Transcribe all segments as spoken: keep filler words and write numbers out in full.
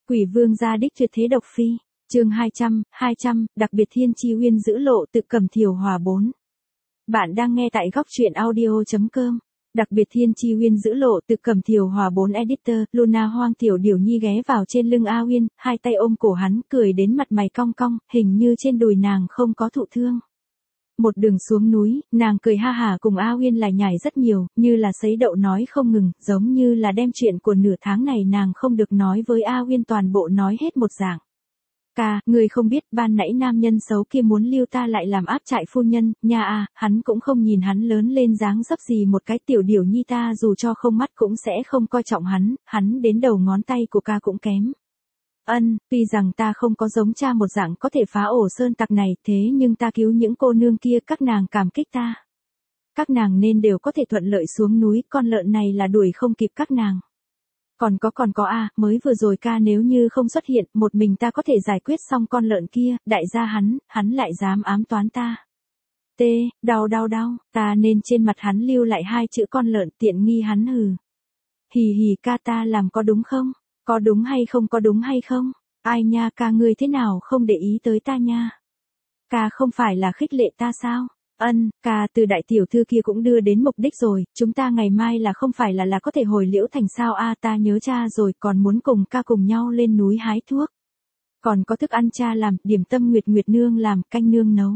Quỷ vương gia đích tuyệt thế độc phi, chương hai trăm, hai trăm, đặc biệt thiên chi uyên giữ lộ tự cầm thiều hòa bốn. Bạn đang nghe tại góc truyện audio.com. Đặc biệt thiên chi uyên giữ lộ tự cầm thiều hòa bốn editor, Luna hoang tiểu điểu nhi ghé vào trên lưng A Uyên, hai tay ôm cổ hắn, cười đến mặt mày cong cong, hình như trên đùi nàng không có thụ thương. Một đường xuống núi, nàng cười ha hả cùng A Uyên lại nhảy rất nhiều, như là sấy đậu nói không ngừng, giống như là đem chuyện của nửa tháng này nàng không được nói với A Uyên toàn bộ nói hết một dạng. Ca, người không biết, ban nãy nam nhân xấu kia muốn lưu ta lại làm áp trại phu nhân, nha a, hắn cũng không nhìn hắn lớn lên dáng dấp gì một cái tiểu điểu nhi ta dù cho không mắt cũng sẽ không coi trọng hắn, hắn đến đầu ngón tay của ca cũng kém. Ân, tuy rằng ta không có giống cha một dạng có thể phá ổ sơn tặc này, thế nhưng ta cứu những cô nương kia các nàng cảm kích ta. Các nàng nên đều có thể thuận lợi xuống núi, con lợn này là đuổi không kịp các nàng. Còn có còn có a, à, mới vừa rồi ca nếu như không xuất hiện, một mình ta có thể giải quyết xong con lợn kia, đại gia hắn, hắn lại dám ám toán ta. T, đau đau đau, ta nên trên mặt hắn lưu lại hai chữ con lợn tiện nghi hắn hừ. Hì hì ca ta làm có đúng không? Có đúng hay không có đúng hay không? Ai nha ca ngươi thế nào không để ý tới ta nha? Ca không phải là khích lệ ta sao? Ân, ca từ đại tiểu thư kia cũng đưa đến mục đích rồi, chúng ta ngày mai là không phải là là có thể hồi Liễu Thành sao a, ta nhớ cha rồi, còn muốn cùng ca cùng nhau lên núi hái thuốc. Còn có thức ăn cha làm, điểm tâm Nguyệt Nguyệt nương làm, canh nương nấu.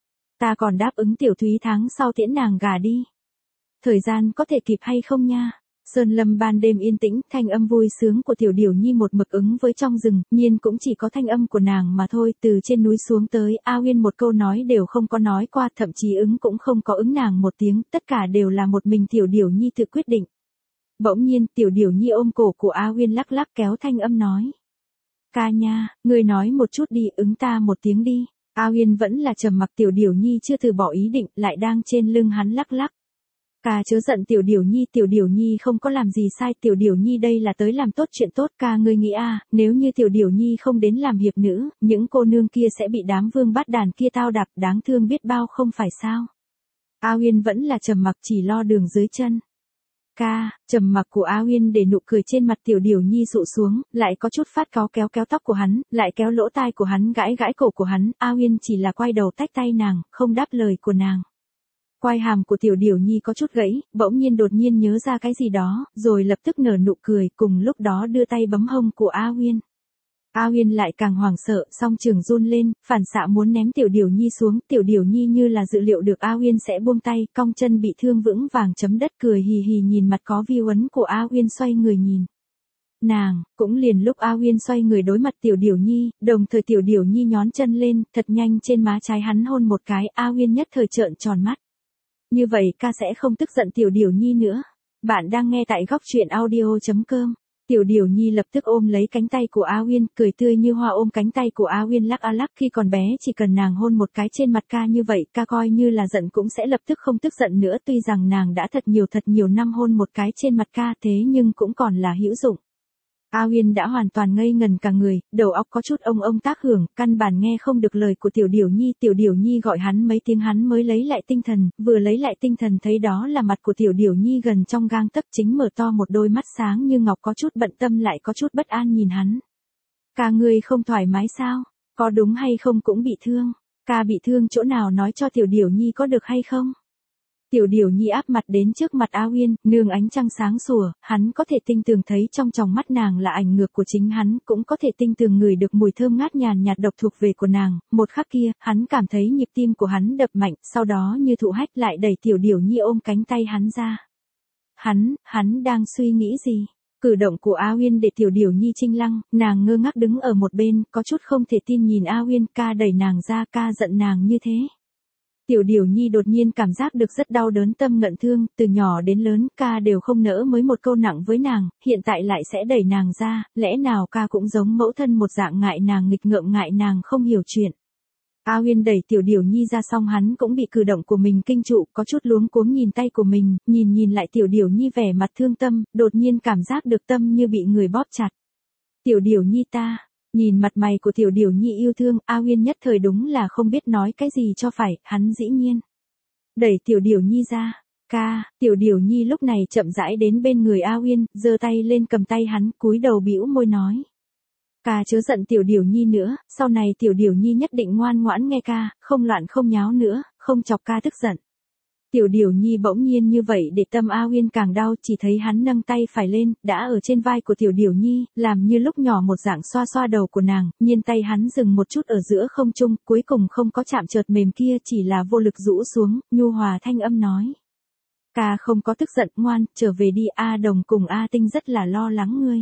Ta còn đáp ứng tiểu Thúy tháng sau tiễn nàng gà đi. Thời gian có thể kịp hay không nha? Sơn lâm ban đêm yên tĩnh, thanh âm vui sướng của tiểu điểu nhi một mực ứng với trong rừng, nhiên cũng chỉ có thanh âm của nàng mà thôi, từ trên núi xuống tới, A Uyên một câu nói đều không có nói qua, thậm chí ứng cũng không có ứng nàng một tiếng, tất cả đều là một mình tiểu điểu nhi tự quyết định. Bỗng nhiên, tiểu điểu nhi ôm cổ của A Uyên lắc lắc kéo thanh âm nói. Ca nha, ngươi nói một chút đi, ứng ta một tiếng đi. A Uyên vẫn là trầm mặc, tiểu điểu nhi chưa từ bỏ ý định, lại đang trên lưng hắn lắc lắc. Ca chớ giận tiểu điểu nhi, tiểu điểu nhi không có làm gì sai, tiểu điểu nhi đây là tới làm tốt chuyện tốt. Ca ngươi nghĩ a, à, nếu như tiểu điểu nhi không đến làm hiệp nữ, những cô nương kia sẽ bị đám vương bát đàn kia tao đạp, đáng thương biết bao không phải sao? A Uyên vẫn là trầm mặc, chỉ lo đường dưới chân. Ca, trầm mặc của A Uyên để nụ cười trên mặt tiểu điểu nhi sụ xuống, lại có chút phát cáu, kéo kéo tóc của hắn, lại kéo lỗ tai của hắn, gãi gãi cổ của hắn. A Uyên chỉ là quay đầu tách tay nàng, không đáp lời của nàng. Quai hàm của tiểu điểu nhi có chút gãy, bỗng nhiên đột nhiên nhớ ra cái gì đó, rồi lập tức nở nụ cười, cùng lúc đó đưa tay bấm hông của A Uyên. A Uyên lại càng hoảng sợ, song trường run lên, phản xạ muốn ném tiểu điểu nhi xuống, tiểu điểu nhi như là dự liệu được A Uyên sẽ buông tay, cong chân bị thương vững vàng chấm đất, cười hì hì nhìn mặt có vi uấn của A Uyên, xoay người nhìn. Nàng, cũng liền lúc A Uyên xoay người đối mặt tiểu điểu nhi, đồng thời tiểu điểu nhi nhón chân lên, thật nhanh trên má trái hắn hôn một cái, A Uyên nhất thời trợn tròn mắt. Như vậy ca sẽ không tức giận tiểu điểu nhi nữa. Bạn đang nghe tại góc truyện audio.com. Tiểu điểu nhi lập tức ôm lấy cánh tay của A Uyên, cười tươi như hoa ôm cánh tay của A Uyên lắc a lắc, khi còn bé chỉ cần nàng hôn một cái trên mặt ca như vậy, ca coi như là giận cũng sẽ lập tức không tức giận nữa, tuy rằng nàng đã thật nhiều thật nhiều năm hôn một cái trên mặt ca thế nhưng cũng còn là hữu dụng. A Uyên đã hoàn toàn ngây ngần cả người, đầu óc có chút ông ông tác hưởng, căn bản nghe không được lời của tiểu điểu nhi, tiểu điểu nhi gọi hắn mấy tiếng hắn mới lấy lại tinh thần, vừa lấy lại tinh thần thấy đó là mặt của tiểu điểu nhi gần trong gang tấc, chính mở to một đôi mắt sáng như ngọc, có chút bận tâm lại có chút bất an nhìn hắn. Ca ngươi không thoải mái sao? Có đúng hay không cũng bị thương? Ca bị thương chỗ nào nói cho tiểu điểu nhi có được hay không? Tiểu điểu nhi áp mặt đến trước mặt A Uyên, nương ánh trăng sáng sủa, hắn có thể tinh tường thấy trong tròng mắt nàng là ảnh ngược của chính hắn, cũng có thể tinh tường ngửi được mùi thơm ngát nhàn nhạt độc thuộc về của nàng, một khắc kia, hắn cảm thấy nhịp tim của hắn đập mạnh, sau đó như thụ hách lại đẩy tiểu điểu nhi ôm cánh tay hắn ra. Hắn, hắn đang suy nghĩ gì? Cử động của A Uyên để tiểu điểu nhi chinh lăng, nàng ngơ ngác đứng ở một bên, có chút không thể tin nhìn A Uyên, ca đẩy nàng ra, ca giận nàng như thế. Tiểu điểu nhi đột nhiên cảm giác được rất đau đớn tâm ngận thương, từ nhỏ đến lớn ca đều không nỡ mới một câu nặng với nàng, hiện tại lại sẽ đẩy nàng ra, lẽ nào ca cũng giống mẫu thân một dạng ngại nàng nghịch ngợm, ngại nàng không hiểu chuyện. A Uyên đẩy tiểu điểu nhi ra xong hắn cũng bị cử động của mình kinh trụ, có chút luống cuống nhìn tay của mình, nhìn nhìn lại tiểu điểu nhi vẻ mặt thương tâm, đột nhiên cảm giác được tâm như bị người bóp chặt. Tiểu điểu nhi ta. Nhìn mặt mày của tiểu điểu nhi yêu thương, A Uyên nhất thời đúng là không biết nói cái gì cho phải, hắn dĩ nhiên đẩy tiểu điểu nhi ra. Ca, tiểu điểu nhi lúc này chậm rãi đến bên người A Uyên, giơ tay lên cầm tay hắn, cúi đầu bĩu môi nói. Ca chớ giận tiểu điểu nhi nữa, sau này tiểu điểu nhi nhất định ngoan ngoãn nghe ca, không loạn không nháo nữa, không chọc ca tức giận. Tiểu điểu nhi bỗng nhiên như vậy để tâm A Uyên càng đau, chỉ thấy hắn nâng tay phải lên, đã ở trên vai của tiểu điểu nhi, làm như lúc nhỏ một dạng xoa xoa đầu của nàng, nhiên tay hắn dừng một chút ở giữa không trung, cuối cùng không có chạm chợt mềm kia, chỉ là vô lực rũ xuống, nhu hòa thanh âm nói. Ca không có tức giận, ngoan, trở về đi, A Đồng cùng A Tinh rất là lo lắng ngươi.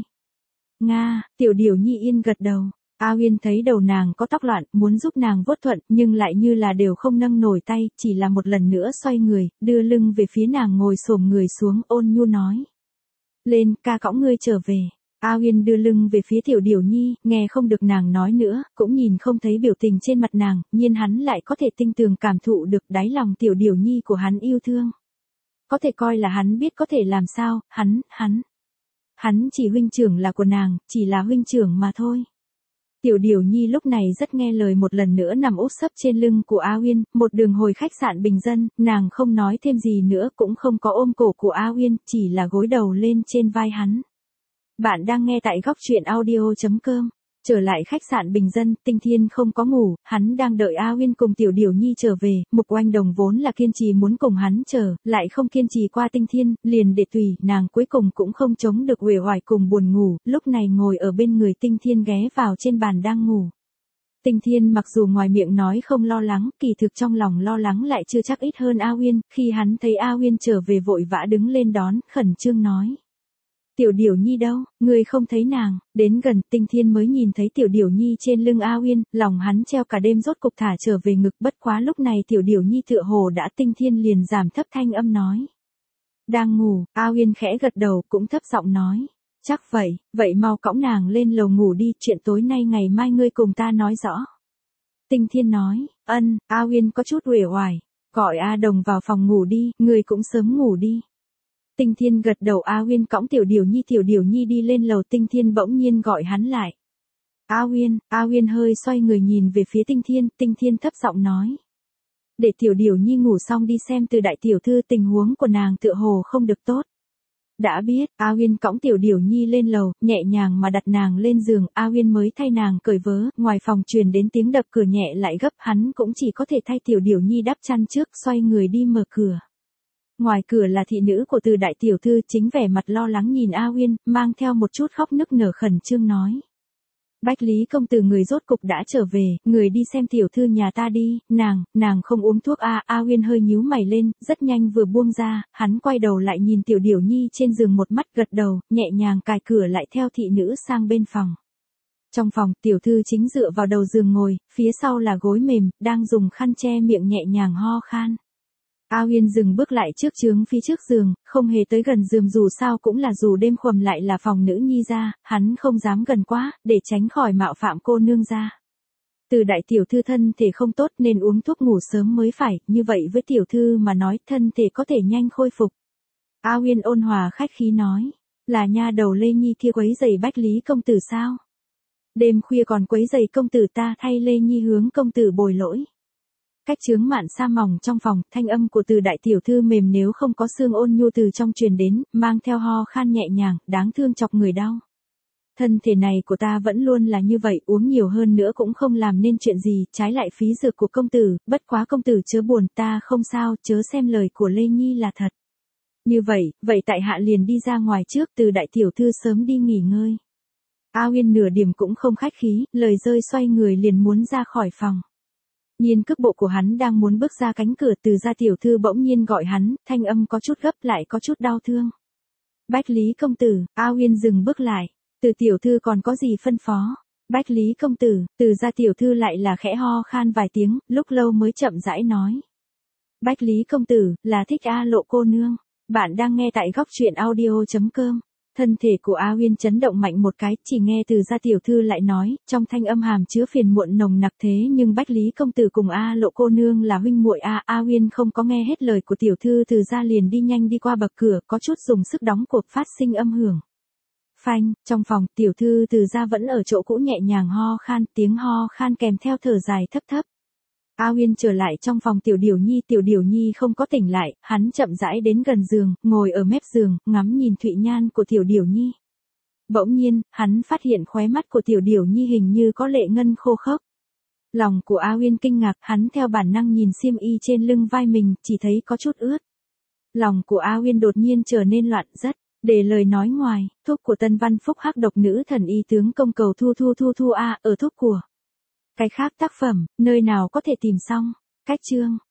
Nga, tiểu điểu nhi yên gật đầu. A Uyên thấy đầu nàng có tóc loạn, muốn giúp nàng vuốt thuận, nhưng lại như là đều không nâng nổi tay, chỉ là một lần nữa xoay người, đưa lưng về phía nàng ngồi xổm người xuống, ôn nhu nói. Lên, ca cõng ngươi trở về. A Uyên đưa lưng về phía tiểu điểu nhi, nghe không được nàng nói nữa, cũng nhìn không thấy biểu tình trên mặt nàng, nhiên hắn lại có thể tinh tường cảm thụ được đáy lòng tiểu điểu nhi của hắn yêu thương. Có thể coi là hắn biết có thể làm sao, hắn, hắn. Hắn chỉ huynh trưởng là của nàng, chỉ là huynh trưởng mà thôi. Tiểu điểu nhi lúc này rất nghe lời, một lần nữa nằm úp sấp trên lưng của A Uyên, một đường hồi khách sạn bình dân, nàng không nói thêm gì nữa, cũng không có ôm cổ của A Uyên, chỉ là gối đầu lên trên vai hắn. Bạn đang nghe tại góc truyện audio chấm com. Trở lại khách sạn bình dân, Tinh Thiên không có ngủ, hắn đang đợi A Uyên cùng tiểu điểu nhi trở về, Mục Oanh Đồng vốn là kiên trì muốn cùng hắn chờ, lại không kiên trì qua Tinh Thiên, liền để tùy, nàng cuối cùng cũng không chống được uể oải cùng buồn ngủ, lúc này ngồi ở bên người Tinh Thiên ghé vào trên bàn đang ngủ. Tinh Thiên mặc dù ngoài miệng nói không lo lắng, kỳ thực trong lòng lo lắng lại chưa chắc ít hơn A Uyên, khi hắn thấy A Uyên trở về vội vã đứng lên đón, khẩn trương nói. Tiểu điểu nhi đâu, người không thấy nàng, đến gần Tinh Thiên mới nhìn thấy tiểu điểu nhi trên lưng A Uyên, lòng hắn treo cả đêm rốt cục thả trở về ngực, bất quá lúc này tiểu điểu nhi tựa hồ đã. Tinh Thiên liền giảm thấp thanh âm nói. Đang ngủ, A Uyên khẽ gật đầu cũng thấp giọng nói. Chắc vậy, vậy mau cõng nàng lên lầu ngủ đi, chuyện tối nay ngày mai ngươi cùng ta nói rõ. Tinh Thiên nói, ân, A Uyên có chút uể oải, gọi A Đồng vào phòng ngủ đi, ngươi cũng sớm ngủ đi. Tinh Thiên gật đầu. A Uyên cõng tiểu điểu nhi tiểu điểu nhi đi lên lầu, Tinh Thiên bỗng nhiên gọi hắn lại. A Uyên, A Uyên hơi xoay người nhìn về phía Tinh Thiên, Tinh Thiên thấp giọng nói. Để tiểu điểu nhi ngủ xong đi xem từ đại tiểu thư tình huống của nàng tựa hồ không được tốt. Đã biết, A Uyên cõng tiểu điểu nhi lên lầu, nhẹ nhàng mà đặt nàng lên giường, A Uyên mới thay nàng cởi vớ, ngoài phòng truyền đến tiếng đập cửa nhẹ lại gấp, hắn cũng chỉ có thể thay tiểu điểu nhi đắp chăn trước, xoay người đi mở cửa. Ngoài cửa là thị nữ của từ đại tiểu thư, chính vẻ mặt lo lắng nhìn A Uyên, mang theo một chút khóc nức nở khẩn trương nói. Bách Lý công tử người rốt cục đã trở về, người đi xem tiểu thư nhà ta đi, nàng, nàng không uống thuốc a. A Uyên hơi nhíu mày lên, rất nhanh vừa buông ra, hắn quay đầu lại nhìn tiểu điểu nhi trên giường một mắt gật đầu, nhẹ nhàng cài cửa lại theo thị nữ sang bên phòng. Trong phòng, tiểu thư chính dựa vào đầu giường ngồi, phía sau là gối mềm, đang dùng khăn che miệng nhẹ nhàng ho khan. A Uyên dừng bước lại trước chướng phía trước giường, không hề tới gần giường, dù sao cũng là dù đêm khuya lại là phòng nữ nhi ra, hắn không dám gần quá, để tránh khỏi mạo phạm cô nương ra. Từ đại tiểu thư thân thể không tốt nên uống thuốc ngủ sớm mới phải, như vậy với tiểu thư mà nói thân thể có thể nhanh khôi phục. A Uyên ôn hòa khách khí nói, là nha đầu Lê Nhi kia quấy rầy Bách Lý công tử sao? Đêm khuya còn quấy rầy công tử, ta thay Lê Nhi hướng công tử bồi lỗi. Cách chướng mạn sa mỏng trong phòng, thanh âm của từ đại tiểu thư mềm nếu không có xương ôn nhu từ trong truyền đến, mang theo ho khan nhẹ nhàng, đáng thương chọc người đau. Thân thể này của ta vẫn luôn là như vậy, uống nhiều hơn nữa cũng không làm nên chuyện gì, trái lại phí dược của công tử, bất quá công tử chớ buồn, ta không sao, chớ xem lời của Lê Nhi là thật. Như vậy, vậy tại hạ liền đi ra ngoài trước, từ đại tiểu thư sớm đi nghỉ ngơi. A Uyên nửa điểm cũng không khách khí, lời rơi xoay người liền muốn ra khỏi phòng. Nhiên cước bộ của hắn đang muốn bước ra cánh cửa, từ gia tiểu thư bỗng nhiên gọi hắn, thanh âm có chút gấp lại có chút đau thương. Bách Lý công tử. A Uyên dừng bước lại. Từ tiểu thư còn có gì phân phó? Bách Lý công tử. Từ gia tiểu thư lại là khẽ ho khan vài tiếng, lúc lâu mới chậm rãi nói. Bách Lý công tử, là thích A Lộ cô nương. Bạn đang nghe tại góc truyện audio chấm com. Thân thể của A Uyên chấn động mạnh một cái, chỉ nghe từ gia tiểu thư lại nói, trong thanh âm hàm chứa phiền muộn nồng nặc, thế nhưng Bách Lý công tử cùng A Lộ cô nương là huynh muội a. A Uyên không có nghe hết lời của tiểu thư từ gia liền đi nhanh đi qua bậc cửa, có chút dùng sức đóng cuộc, phát sinh âm hưởng. Phanh, trong phòng, tiểu thư từ gia vẫn ở chỗ cũ nhẹ nhàng ho khan, tiếng ho khan kèm theo thở dài thấp thấp. A Uyên trở lại trong phòng tiểu điểu nhi, tiểu điểu nhi không có tỉnh lại, hắn chậm rãi đến gần giường, ngồi ở mép giường, ngắm nhìn thụy nhan của tiểu điểu nhi. Bỗng nhiên, hắn phát hiện khóe mắt của tiểu điểu nhi hình như có lệ ngân khô khốc. Lòng của A Uyên kinh ngạc, hắn theo bản năng nhìn xiêm y trên lưng vai mình, chỉ thấy có chút ướt. Lòng của A Uyên đột nhiên trở nên loạn rất. Để lời nói ngoài, thuốc của Tân Văn Phúc hắc độc nữ thần y tướng công cầu thu thu thu thu a ở thuốc của. Cái khác tác phẩm, nơi nào có thể tìm xong. Cách chương.